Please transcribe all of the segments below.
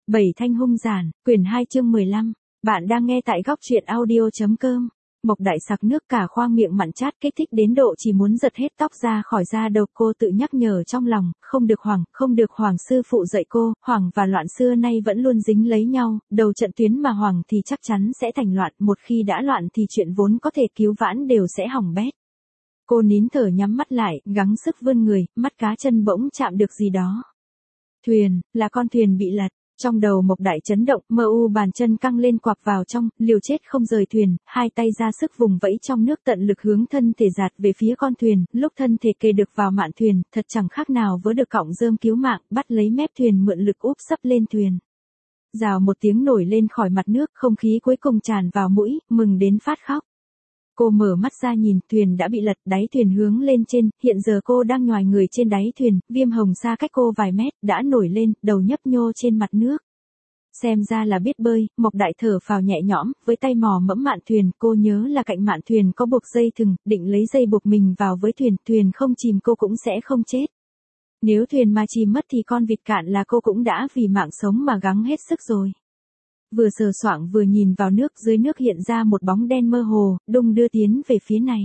Bảy thanh hung giản, quyển 2 chương 15. Bạn đang nghe tại góc truyện audio.com. Mộc Đại sặc nước cả khoang miệng mặn chát kích thích đến độ chỉ muốn giật hết tóc ra khỏi da đầu. Cô tự nhắc nhở trong lòng, không được Hoàng sư phụ dạy cô, Hoàng và Loạn xưa nay vẫn luôn dính lấy nhau, đầu trận tuyến mà Hoàng thì chắc chắn sẽ thành Loạn, một khi đã loạn thì chuyện vốn có thể cứu vãn đều sẽ hỏng bét. Cô nín thở nhắm mắt lại, gắng sức vươn người, mắt cá chân bỗng chạm được gì đó. Thuyền, là con thuyền bị lật. Trong đầu Mộc Đại chấn động, mơ u bàn chân căng lên quặp vào trong, liều chết không rời thuyền, hai tay ra sức vùng vẫy trong nước tận lực hướng thân thể dạt về phía con thuyền, lúc thân thể kề được vào mạn thuyền, thật chẳng khác nào với được cọng rơm cứu mạng, bắt lấy mép thuyền mượn lực úp sấp lên thuyền. Rào một tiếng nổi lên khỏi mặt nước, không khí cuối cùng tràn vào mũi, mừng đến phát khóc. Cô mở mắt ra nhìn, thuyền đã bị lật, đáy thuyền hướng lên trên, hiện giờ cô đang nhoài người trên đáy thuyền, Viêm Hồng Sa cách cô vài mét, đã nổi lên, đầu nhấp nhô trên mặt nước. Xem ra là biết bơi, Mộc Đại thở phào nhẹ nhõm, với tay mò mẫm mạn thuyền, cô nhớ là cạnh mạn thuyền có buộc dây thừng, định lấy dây buộc mình vào với thuyền, thuyền không chìm cô cũng sẽ không chết. Nếu thuyền mà chìm mất thì con vịt cạn là cô cũng đã vì mạng sống mà gắng hết sức rồi. Vừa sờ soạng vừa nhìn vào nước, dưới nước hiện ra một bóng đen mơ hồ, đung đưa tiến về phía này.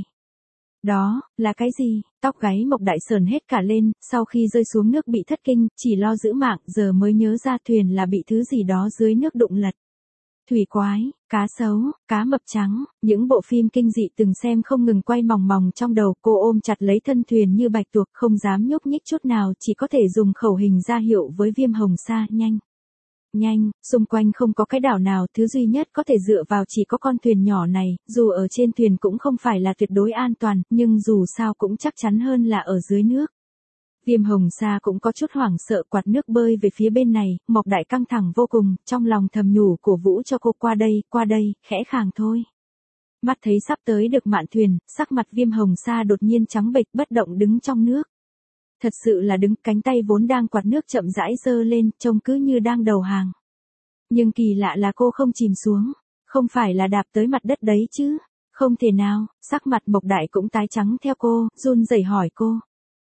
Đó, là cái gì? Tóc gáy Mộc Đại sờn hết cả lên, sau khi rơi xuống nước bị thất kinh, chỉ lo giữ mạng, giờ mới nhớ ra thuyền là bị thứ gì đó dưới nước đụng lật. Thủy quái, cá sấu, cá mập trắng, những bộ phim kinh dị từng xem không ngừng quay mòng mòng trong đầu, cô ôm chặt lấy thân thuyền như bạch tuộc, không dám nhúc nhích chút nào, chỉ có thể dùng khẩu hình ra hiệu với Viêm Hồng Sa, nhanh. Nhanh, xung quanh không có cái đảo nào, thứ duy nhất có thể dựa vào chỉ có con thuyền nhỏ này, dù ở trên thuyền cũng không phải là tuyệt đối an toàn, nhưng dù sao cũng chắc chắn hơn là ở dưới nước. Viêm Hồng Sa cũng có chút hoảng sợ, quạt nước bơi về phía bên này, Mộc Đại căng thẳng vô cùng, trong lòng thầm nhủ cổ vũ cho cô qua đây, khẽ khàng thôi. Mắt thấy sắp tới được mạn thuyền, sắc mặt Viêm Hồng Sa đột nhiên trắng bệch bất động đứng trong nước. Thật sự là đứng, cánh tay vốn đang quạt nước chậm rãi giơ lên, trông cứ như đang đầu hàng. Nhưng kỳ lạ là cô không chìm xuống, không phải là đạp tới mặt đất đấy chứ, không thể nào, sắc mặt Mộc Đại cũng tái trắng theo cô, run rẩy hỏi cô.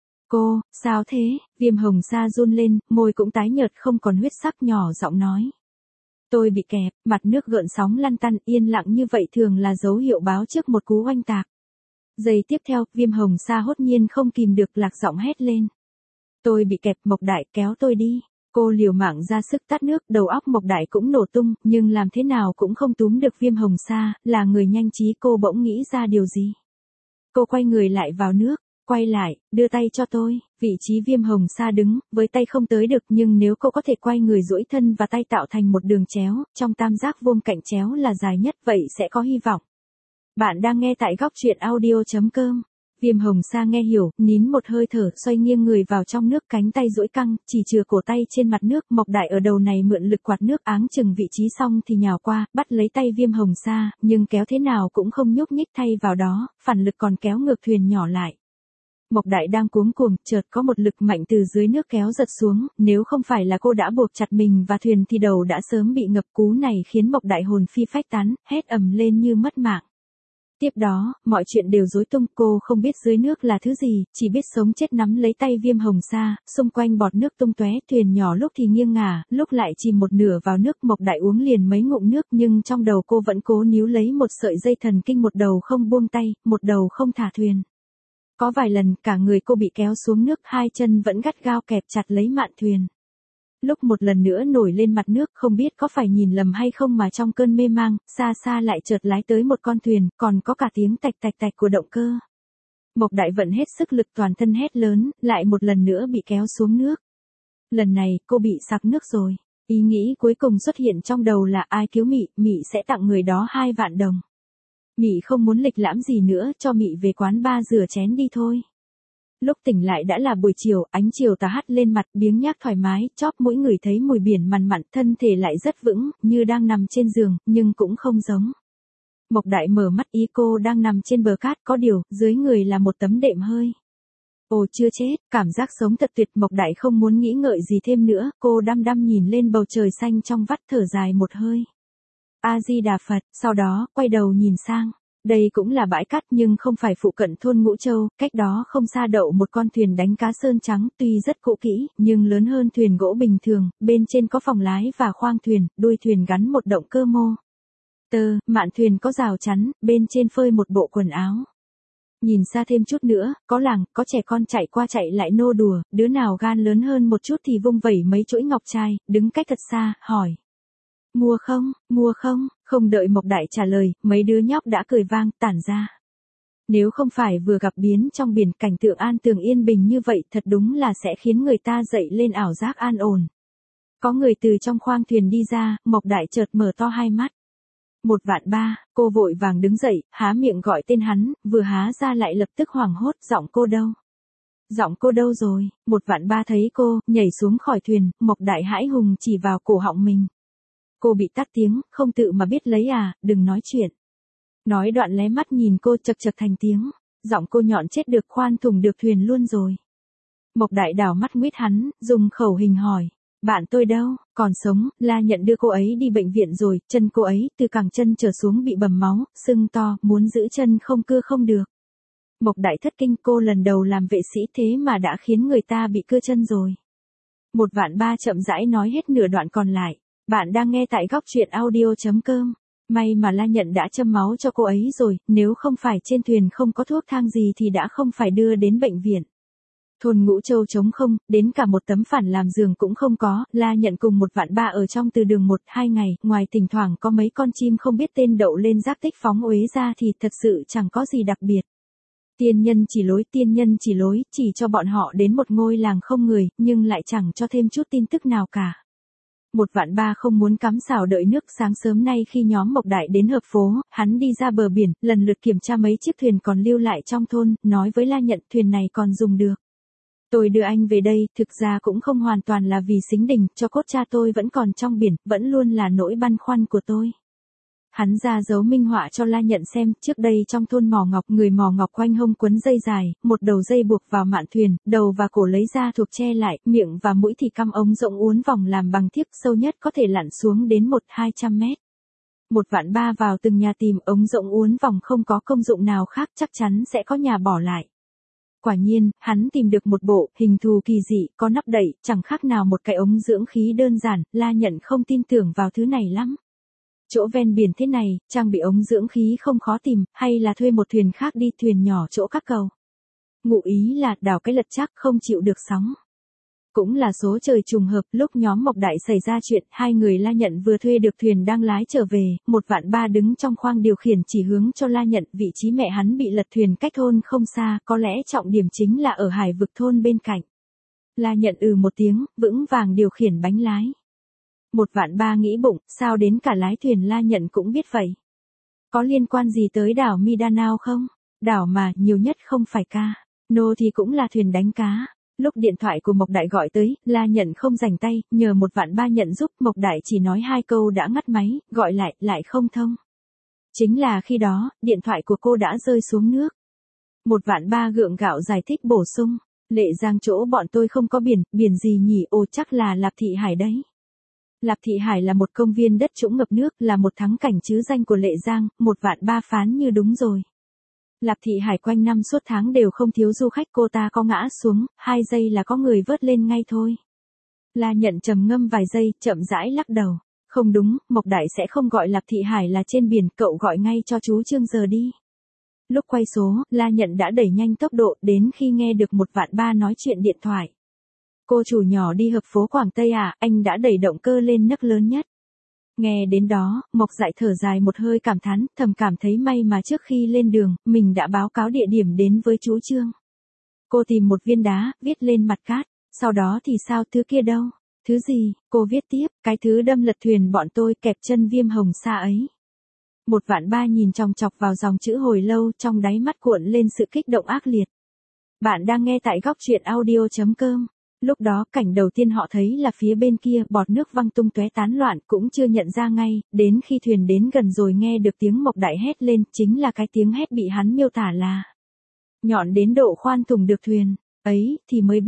Cô, sao thế? Viêm Hồng Sa run lên, môi cũng tái nhợt không còn huyết sắc, nhỏ giọng nói. Tôi bị kẹp, mặt nước gợn sóng lăn tăn, yên lặng như vậy thường là dấu hiệu báo trước một cú oanh tạc. Giây tiếp theo, Viêm Hồng Sa hốt nhiên không kìm được lạc giọng hét lên. Tôi bị kẹp, Mộc Đại kéo tôi đi. Cô liều mạng ra sức tát nước, đầu óc Mộc Đại cũng nổ tung, nhưng làm thế nào cũng không túm được Viêm Hồng Sa, là người nhanh trí cô bỗng nghĩ ra điều gì. Cô quay người lại vào nước, quay lại, đưa tay cho tôi, vị trí Viêm Hồng Sa đứng, với tay không tới được nhưng nếu cô có thể quay người duỗi thân và tay tạo thành một đường chéo, trong tam giác vuông cạnh chéo là dài nhất vậy sẽ có hy vọng. Bạn đang nghe tại góc truyện audio.com. Viêm Hồng Sa nghe hiểu, nín một hơi thở, xoay nghiêng người vào trong nước, cánh tay duỗi căng, chỉ chừa cổ tay trên mặt nước, Mộc Đại ở đầu này mượn lực quạt nước áng chừng vị trí xong thì nhào qua, bắt lấy tay Viêm Hồng Sa, nhưng kéo thế nào cũng không nhúc nhích, thay vào đó, phản lực còn kéo ngược thuyền nhỏ lại. Mộc Đại đang cuống cuồng, chợt có một lực mạnh từ dưới nước kéo giật xuống, nếu không phải là cô đã buộc chặt mình và thuyền thì đầu đã sớm bị ngập, cú này khiến Mộc Đại hồn phi phách tán, hét ầm lên như mất mạng. Tiếp đó, mọi chuyện đều rối tung, cô không biết dưới nước là thứ gì, chỉ biết sống chết nắm lấy tay Viêm Hồng Sa, xung quanh bọt nước tung tóe, thuyền nhỏ lúc thì nghiêng ngả, lúc lại chìm một nửa vào nước, Mộc Đại uống liền mấy ngụm nước nhưng trong đầu cô vẫn cố níu lấy một sợi dây thần kinh, một đầu không buông tay, một đầu không thả thuyền. Có vài lần cả người cô bị kéo xuống nước, hai chân vẫn gắt gao kẹp chặt lấy mạn thuyền. Lúc một lần nữa nổi lên mặt nước, không biết có phải nhìn lầm hay không mà trong cơn mê mang, xa xa lại chợt lái tới một con thuyền, còn có cả tiếng tạch tạch tạch của động cơ. Mộc Đại vận hết sức lực toàn thân hét lớn, lại một lần nữa bị kéo xuống nước. Lần này, cô bị sặc nước rồi. Ý nghĩ cuối cùng xuất hiện trong đầu là ai cứu Mị, Mị sẽ tặng người đó 2 vạn đồng. Mị không muốn lịch lãm gì nữa, cho Mị về quán bar rửa chén đi thôi. Lúc tỉnh lại đã là buổi chiều, ánh chiều tà hắt lên mặt, biếng nhác thoải mái, chóp mũi ngửi thấy mùi biển mặn mặn, thân thể lại rất vững, như đang nằm trên giường, nhưng cũng không giống. Mộc Đại mở mắt, ý cô đang nằm trên bờ cát, có điều, dưới người là một tấm đệm hơi. Ồ, chưa chết, cảm giác sống thật tuyệt, Mộc Đại không muốn nghĩ ngợi gì thêm nữa, cô đăm đăm nhìn lên bầu trời xanh trong vắt, thở dài một hơi. A Di Đà Phật, sau đó, quay đầu nhìn sang. Đây cũng là bãi cát nhưng không phải phụ cận thôn Ngũ Châu, cách đó không xa đậu một con thuyền đánh cá sơn trắng tuy rất cũ kỹ, nhưng lớn hơn thuyền gỗ bình thường, bên trên có phòng lái và khoang thuyền, đuôi thuyền gắn một động cơ mô. Mạn thuyền có rào chắn, bên trên phơi một bộ quần áo. Nhìn xa thêm chút nữa, có làng, có trẻ con chạy qua chạy lại nô đùa, đứa nào gan lớn hơn một chút thì vung vẩy mấy chuỗi ngọc trai, đứng cách thật xa, hỏi. Mua không, không đợi Mộc Đại trả lời, mấy đứa nhóc đã cười vang, tản ra. Nếu không phải vừa gặp biến trong biển cảnh tượng an tường yên bình như vậy thật đúng là sẽ khiến người ta dậy lên ảo giác an ổn. Có người từ trong khoang thuyền đi ra, Mộc Đại chợt mở to hai mắt. 1.300.000, cô vội vàng đứng dậy, há miệng gọi tên hắn, vừa há ra lại lập tức hoảng hốt, giọng cô đâu rồi? 1.300.000 thấy cô, nhảy xuống khỏi thuyền, Mộc Đại hãi hùng chỉ vào cổ họng mình. Cô bị tắc tiếng, không tự mà biết lấy à, đừng nói chuyện. Nói đoạn lé mắt nhìn cô chật chật thành tiếng, giọng cô nhọn chết được khoan thủng được thuyền luôn rồi. Mộc Đại đảo mắt nguyết hắn, dùng khẩu hình hỏi. Bạn tôi đâu, còn sống, La Nhận đưa cô ấy đi bệnh viện rồi, chân cô ấy từ cẳng chân trở xuống bị bầm máu, sưng to, muốn giữ chân không cưa không được. Mộc Đại thất kinh, cô lần đầu làm vệ sĩ thế mà đã khiến người ta bị cưa chân rồi. 1.300.000 chậm rãi nói hết nửa đoạn còn lại. Bạn đang nghe tại góc truyện audio.com. May mà La Nhận đã châm máu cho cô ấy rồi, nếu không phải trên thuyền không có thuốc thang gì thì đã không phải đưa đến bệnh viện. Thôn Ngũ Châu trống không, đến cả một tấm phản làm giường cũng không có, La Nhận cùng 1.300.000 ở trong từ đường 1-2 ngày, ngoài thỉnh thoảng có mấy con chim không biết tên đậu lên giác tích phóng uế ra thì thật sự chẳng có gì đặc biệt. Tiên nhân chỉ lối, chỉ cho bọn họ đến một ngôi làng không người, nhưng lại chẳng cho thêm chút tin tức nào cả. 1.300.000 không muốn cắm sào đợi nước, sáng sớm nay khi nhóm Mộc Đại đến hợp phố, hắn đi ra bờ biển, lần lượt kiểm tra mấy chiếc thuyền còn lưu lại trong thôn, nói với La Nhận thuyền này còn dùng được. Tôi đưa anh về đây, thực ra cũng không hoàn toàn là vì sính đình, cho cốt cha tôi vẫn còn trong biển, vẫn luôn là nỗi băn khoăn của tôi. Hắn ra dấu minh họa cho La Nhận xem, trước đây trong thôn mỏ ngọc, người mỏ ngọc quanh hông quấn dây dài, một đầu dây buộc vào mạn thuyền, đầu và cổ lấy ra thuộc che lại, miệng và mũi thì căm ống rộng uốn vòng làm bằng thiếc, sâu nhất có thể lặn xuống đến 100-200 mét. 1.300.000 vào từng nhà tìm ống rộng uốn vòng không có công dụng nào khác, chắc chắn sẽ có nhà bỏ lại. Quả nhiên, hắn tìm được một bộ, hình thù kỳ dị, có nắp đậy, chẳng khác nào một cái ống dưỡng khí đơn giản, La Nhận không tin tưởng vào thứ này lắm. Chỗ ven biển thế này, trang bị ống dưỡng khí không khó tìm, hay là thuê một thuyền khác đi, thuyền nhỏ chỗ các cầu. Ngụ ý là đào cái lật chắc không chịu được sóng. Cũng là số trời trùng hợp, lúc nhóm Mộc Đại xảy ra chuyện, hai người La Nhận vừa thuê được thuyền đang lái trở về, 1.300.000 đứng trong khoang điều khiển chỉ hướng cho La Nhận, vị trí mẹ hắn bị lật thuyền cách thôn không xa, có lẽ trọng điểm chính là ở hải vực thôn bên cạnh. La Nhận một tiếng, vững vàng điều khiển bánh lái. 1.300.000 nghĩ bụng, sao đến cả lái thuyền La Nhận cũng biết vậy. Có liên quan gì tới đảo Mindanao không? Đảo mà, nhiều nhất không phải cano thì cũng là thuyền đánh cá. Lúc điện thoại của Mộc Đại gọi tới, La Nhận không rảnh tay, nhờ 1.300.000 nhận giúp, Mộc Đại chỉ nói 2 câu đã ngắt máy, gọi lại không thông. Chính là khi đó, điện thoại của cô đã rơi xuống nước. 1.300.000 gượng gạo giải thích bổ sung, Lệ Giang chỗ bọn tôi không có biển gì nhỉ? Ồ, chắc là Lạp Thị Hải đấy. Lạp Thị Hải là một công viên đất trũng ngập nước, là một thắng cảnh chứ danh của Lệ Giang, 1.300.000 phán như đúng rồi. Lạp Thị Hải quanh năm suốt tháng đều không thiếu du khách, cô ta có ngã xuống, 2 giây là có người vớt lên ngay thôi. La Nhận trầm ngâm vài giây, chậm rãi lắc đầu. Không đúng, Mộc Đại sẽ không gọi Lạp Thị Hải là trên biển, cậu gọi ngay cho chú Trương giờ đi. Lúc quay số, La Nhận đã đẩy nhanh tốc độ, đến khi nghe được 1.300.000 nói chuyện điện thoại. Cô chủ nhỏ đi hợp phố Quảng Tây à, anh đã đẩy động cơ lên nấc lớn nhất. Nghe đến đó, Mộc Dại thở dài một hơi cảm thán, thầm cảm thấy may mà trước khi lên đường, mình đã báo cáo địa điểm đến với chú Trương. Cô tìm một viên đá, viết lên mặt cát, sau đó thì sao, thứ kia đâu? Thứ gì? Cô viết tiếp, cái thứ đâm lật thuyền bọn tôi, kẹp chân Viêm Hồng Sa ấy. 1.300.000 nhìn chòng chọc vào dòng chữ hồi lâu, trong đáy mắt cuộn lên sự kích động ác liệt. Bạn đang nghe tại góc truyện audio.com. Lúc đó, cảnh đầu tiên họ thấy là phía bên kia, bọt nước văng tung tóe tán loạn, cũng chưa nhận ra ngay, đến khi thuyền đến gần rồi nghe được tiếng Mộc Đại hét lên, chính là cái tiếng hét bị hắn miêu tả là nhọn đến độ khoan thủng được thuyền. Ấy, thì mới biết,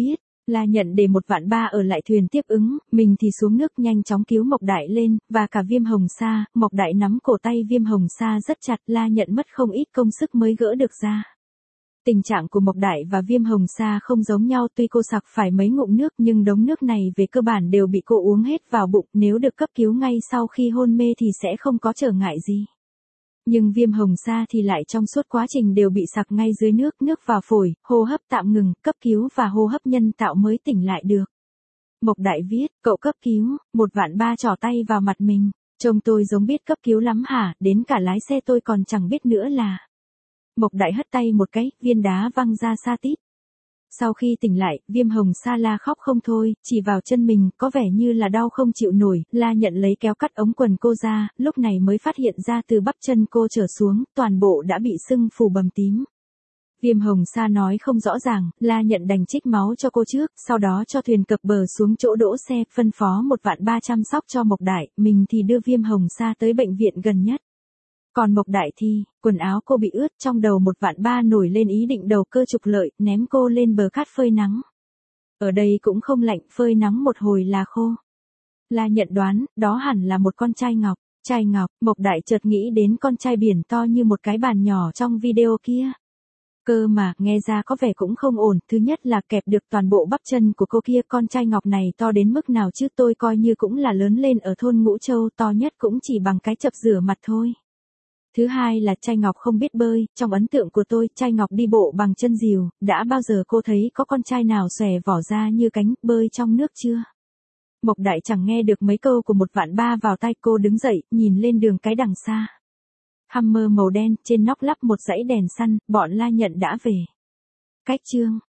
La Nhận để 1.300.000 ở lại thuyền tiếp ứng, mình thì xuống nước nhanh chóng cứu Mộc Đại lên, và cả Viêm Hồng Sa. Mộc Đại nắm cổ tay Viêm Hồng Sa rất chặt, La Nhận mất không ít công sức mới gỡ được ra. Tình trạng của Mộc Đại và Viêm Hồng Sa không giống nhau, tuy cô sặc phải mấy ngụm nước nhưng đống nước này về cơ bản đều bị cô uống hết vào bụng, nếu được cấp cứu ngay sau khi hôn mê thì sẽ không có trở ngại gì. Nhưng Viêm Hồng Sa thì lại trong suốt quá trình đều bị sặc ngay dưới nước, nước vào phổi, hô hấp tạm ngừng, cấp cứu và hô hấp nhân tạo mới tỉnh lại được. Mộc Đại viết, cậu cấp cứu, 1.300.000 trỏ tay vào mặt mình, trông tôi giống biết cấp cứu lắm hả, đến cả lái xe tôi còn chẳng biết nữa là. Mộc Đại hất tay một cái, viên đá văng ra xa tít. Sau khi tỉnh lại, Viêm Hồng Sa la khóc không thôi, chỉ vào chân mình, có vẻ như là đau không chịu nổi, La Nhận lấy kéo cắt ống quần cô ra, lúc này mới phát hiện ra từ bắp chân cô trở xuống, toàn bộ đã bị sưng phù bầm tím. Viêm Hồng Sa nói không rõ ràng, La Nhận đành trích máu cho cô trước, sau đó cho thuyền cập bờ xuống chỗ đỗ xe, phân phó 1.300.000 sóc cho Mộc Đại, mình thì đưa Viêm Hồng Sa tới bệnh viện gần nhất. Còn Mộc Đại thì, quần áo cô bị ướt, trong đầu 1.300.000 nổi lên ý định đầu cơ trục lợi, ném cô lên bờ cát phơi nắng. Ở đây cũng không lạnh, phơi nắng một hồi là khô. La Nhận đoán, đó hẳn là một con trai ngọc. Trai ngọc, Mộc Đại chợt nghĩ đến con trai biển to như một cái bàn nhỏ trong video kia. Cơ mà, nghe ra có vẻ cũng không ổn, thứ nhất là kẹp được toàn bộ bắp chân của cô kia, con trai ngọc này to đến mức nào chứ, tôi coi như cũng là lớn lên ở thôn Ngũ Châu, to nhất cũng chỉ bằng cái chập rửa mặt thôi. Thứ hai là trai ngọc không biết bơi, trong ấn tượng của tôi, trai ngọc đi bộ bằng chân rìu, đã bao giờ cô thấy có con trai nào xòe vỏ ra như cánh, bơi trong nước chưa? Mộc Đại chẳng nghe được mấy câu của 1.300.000 vào tai, cô đứng dậy, nhìn lên đường cái đằng xa. Hummer màu đen, trên nóc lắp một dãy đèn săn, bọn La Nhận đã về. Cách chương